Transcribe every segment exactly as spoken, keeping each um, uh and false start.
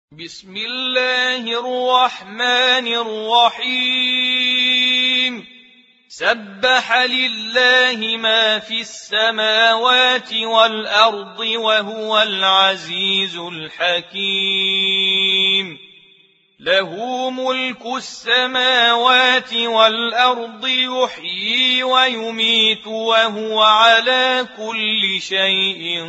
بسم الله الرحمن الرحيم سبح لله ما في السماوات والأرض وهو العزيز الحكيم له ملك السماوات والأرض يحيي ويميت وهو على كل شيء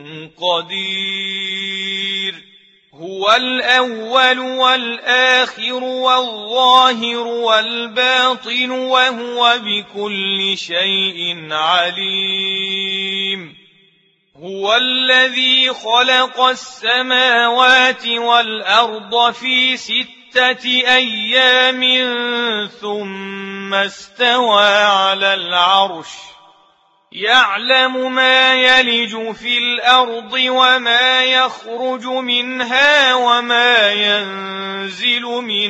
قدير هو الأول والآخر والظاهر والباطن وهو بكل شيء عليم هو الذي خلق السماوات والأرض في ستة أيام ثم استوى على العرش يعلم ما يلج في الأرض وما يخرج منها وما ينزل من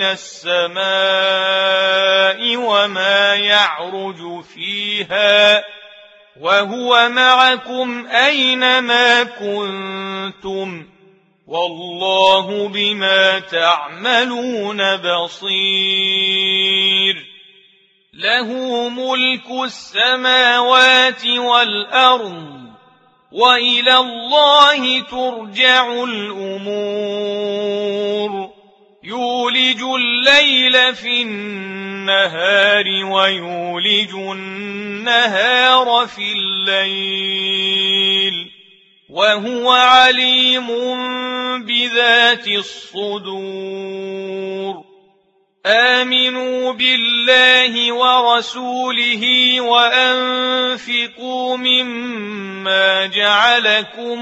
السماء وما يعرج فيها وهو معكم أينما كنتم والله بما تعملون بصير له ملك السماوات والأرض وإلى الله ترجع الأمور يولج الليل في النهار ويولج النهار في الليل وهو عليم بذات الصدور آمنوا بالله ورسوله وأنفقوا مما جعلكم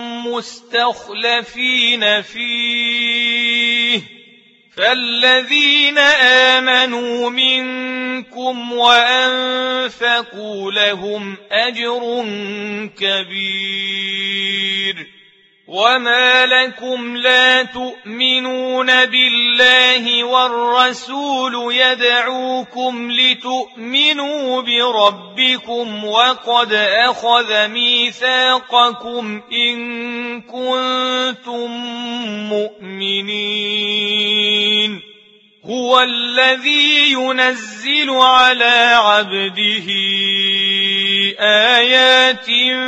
مستخلفين فيه فالذين آمنوا منكم وأنفقوا لهم أجر كبير وما لكم لا تؤمنون بالله والرسول يدعوكم لتؤمنوا بربكم وقد أخذ ميثاقكم إن كنتم مؤمنين هو الذي ينزل على عبده آيات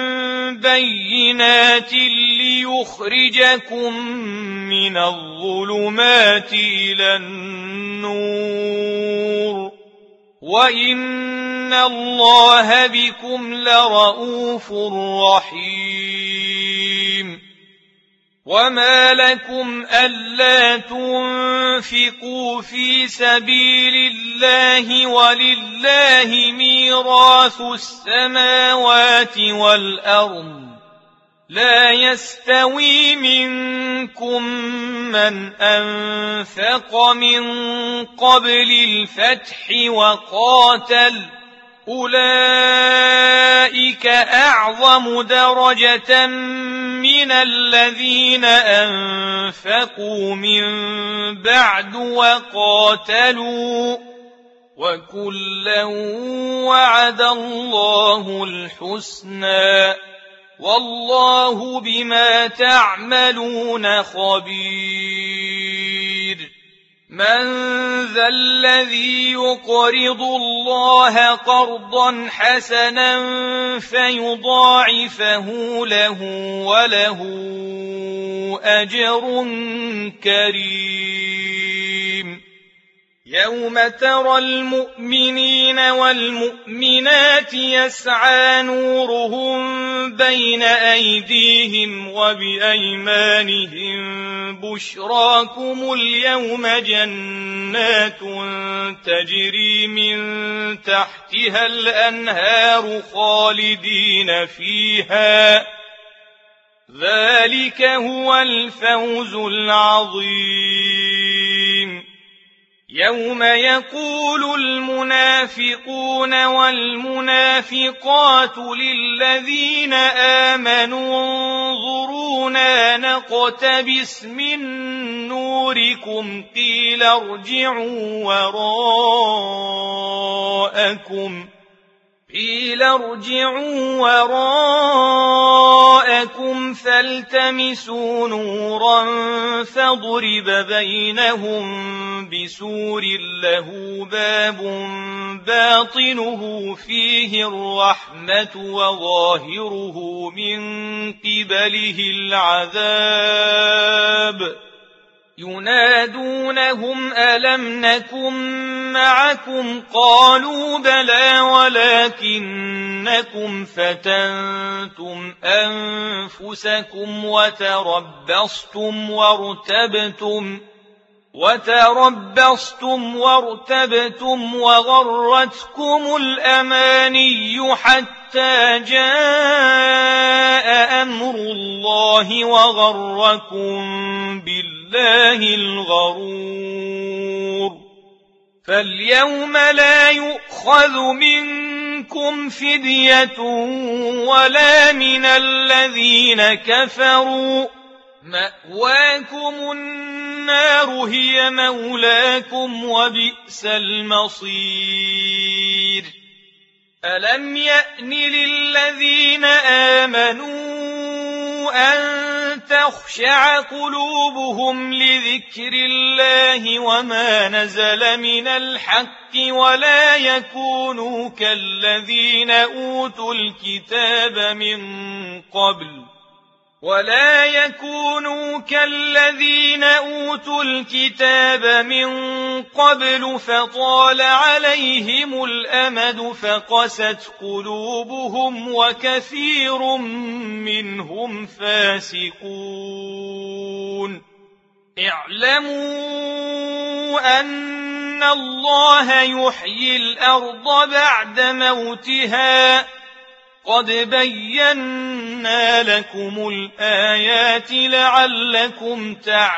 بينات ليخرجكم من الظلمات إلى النور وإن الله بكم لرءوف رحيم وما لكم ألا تنفقوا في سبيل الله ولله ميراث السماوات والأرض لا يستوي منكم من أنفق من قبل الفتح وقاتل أولئك أعظم درجة من الذين أنفقوا من بعد وقاتلوا وكلا وعد الله الحسنى والله بما تعملون خبير من ذا الذي يقرض الله قرضا حسنا فيضاعفه له وله أجر كريم يوم ترى المؤمنين والمؤمنات يسعى نورهم بين أيديهم وبأيمانهم بشراكم اليوم جنات تجري من تحتها الأنهار خالدين فيها ذلك هو الفوز العظيم يوم يقول المنافقون والمنافقات للذين آمنوا انظرونا نقتبس من نوركم قيل ارجعوا وراءكم قيل ارجعوا وراءكم فالتمسوا نورا فضرب بينهم بسور له باب باطنه فيه الرحمة وظاهره من قبله العذاب ينادونهم ألم نكن معكم قالوا بلى ولكنكم فتنتم أنفسكم وتربصتم وارتبتم وتربصتم وارتبتم وغرتكم الأماني حتى جاء أمر الله وغركم بالله الغرور فاليوم لا يؤخذ منكم فدية ولا من الذين كفروا مأواكم النار هي مولاكم وبئس المصير ألم يأن للذين آمنوا أن تخشع قلوبهم لذكر الله وما نزل من الحق ولا يكونوا كالذين أوتوا الكتاب من قبل ولا يكونوا كالذين أوتوا الكتاب من قبل فطال عليهم الأمد فقست قلوبهم وكثير منهم فاسقون اعلموا أن الله يحيي الأرض بعد موتها قد بينا لكم الآيات لعلكم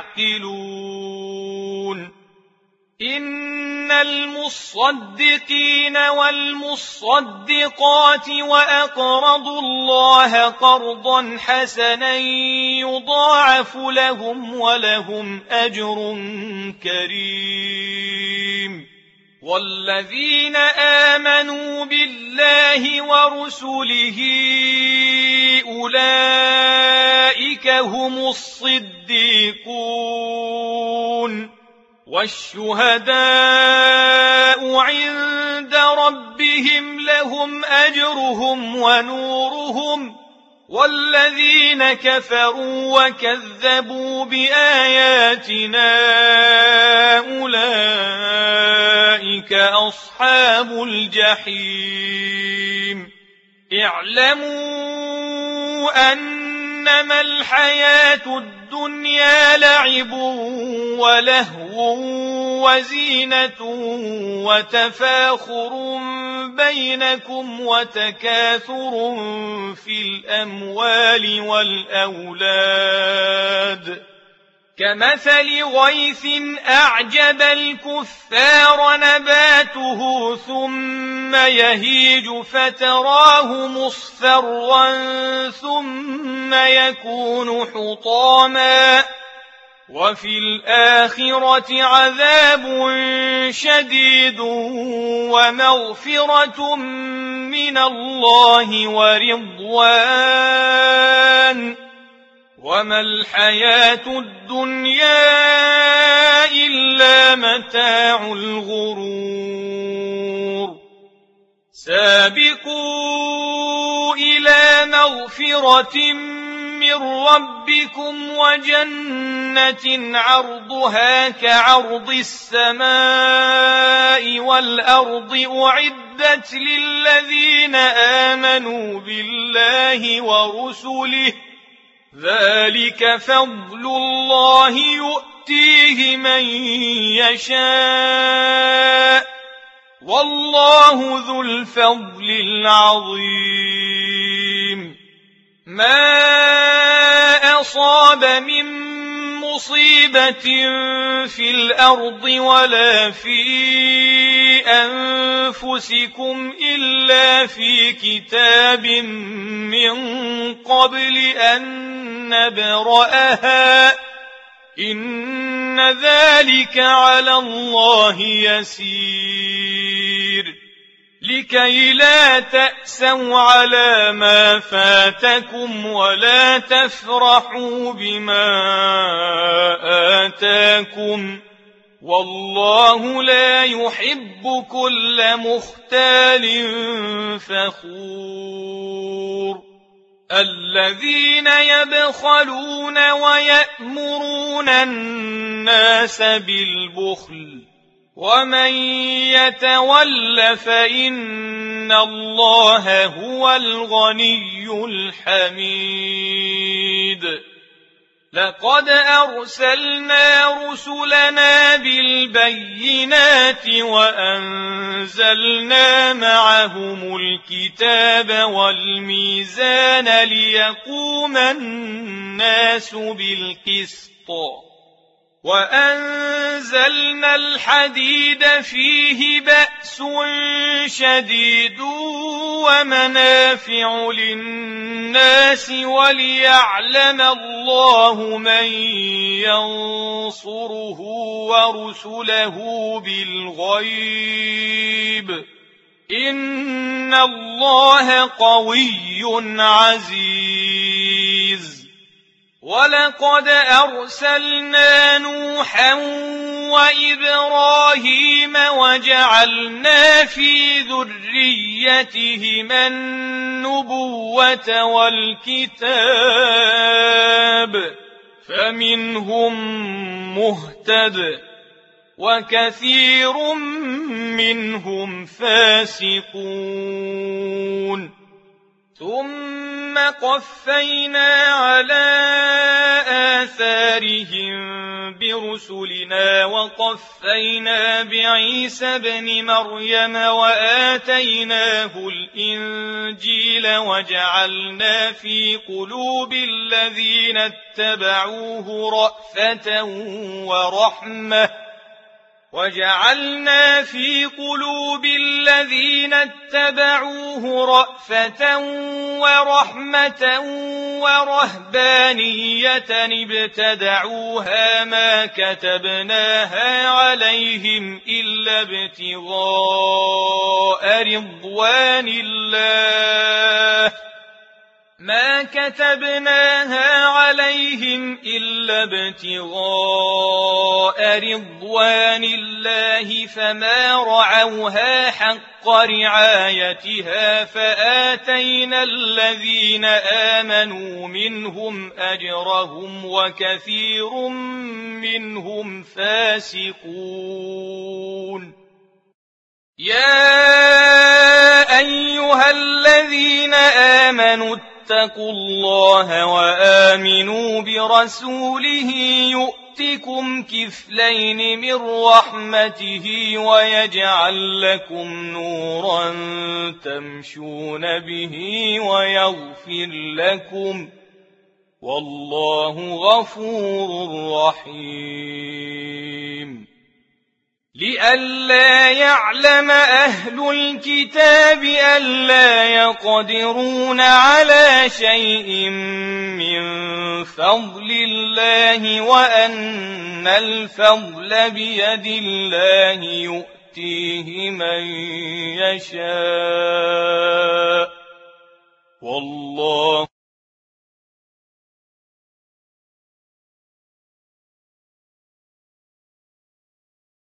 تعقلون إن المصدقين والمصدقات وأقرضوا الله قرضا حسنا يضاعف لهم ولهم أجر كريم والذين آمنوا بالله ورسله أولئك هم الصديقون والشهداء عند ربهم لهم أجرهم ونورهم والذين كفروا وكذبوا بآياتنا أولئك أصحاب الجحيم اعلموا أنما الحياة الدنيا لعب ولهو وزينة وتفاخر بينكم وتكاثر في الأموال والأولاد كمثل غيث أعجب الكفار نباته ثم يهيج فتراه مصفرا ثم يكون حطاما وفي الآخرة عذاب شديد ومغفرة من الله ورضوان وما الحياة الدنيا إلا متاع الغرور سابقوا إلى مغفرة من ربكم وجنة عرضها كعرض السماء والأرض أعدت للذين آمنوا بالله ورسله ذلك فضل الله يؤتيه من يشاء والله ذو الفضل العظيم ما أصاب من مصيبة في الأرض ولا في أنفسكم إلا في كتاب من قبل أن نبرأها إن ذلك على الله يسير لكي لا تأسوا على ما فاتكم ولا تفرحوا بما آتاكم والله لا يحب كل مختال فخور الذين يبخلون ويأمرون الناس بالبخل ومن يتول فإن الله هو الغني الحميد لقد أرسلنا رسلنا بالبينات وأنزلنا معهم الكتاب والميزان ليقوم الناس بالقسط وأنزلنا الحديد فيه بأس شديد ومنافع للناس وليعلم الله من ينصره ورسله بالغيب إن الله قوي عزيز ولقد أرسلنا نوحا وإبراهيم وجعلنا في ذريتهما النبوة والكتاب فمنهم مهتد وكثير منهم فاسقون ثم قفينا على آثارهم برسلنا وقفينا بعيسى ابن مريم وآتيناه الإنجيل وجعلنا في قلوب الذين اتبعوه رأفة ورحمة وجعلنا في قلوب الذين اتبعوه رأفة ورحمة ورهبانية ابتدعوها ما كتبناها عليهم إلا ابتغاء رضوان الله ما كتبناها عليهم إلا ابتغاء رضوان الله فما رعوها حق رعايتها فآتينا الذين آمنوا منهم أجرهم وكثير منهم فاسقون يا أيها الذين آمنوا اتقوا الله وآمنوا برسوله يؤتكم كفلين من رحمته ويجعل لكم نورا تمشون به ويغفر لكم والله غفور رحيم لئلا يعلم أهل الكتاب ألا يقدرون على شيء من فضل الله وأن الفضل بيد الله يؤتيه من يشاء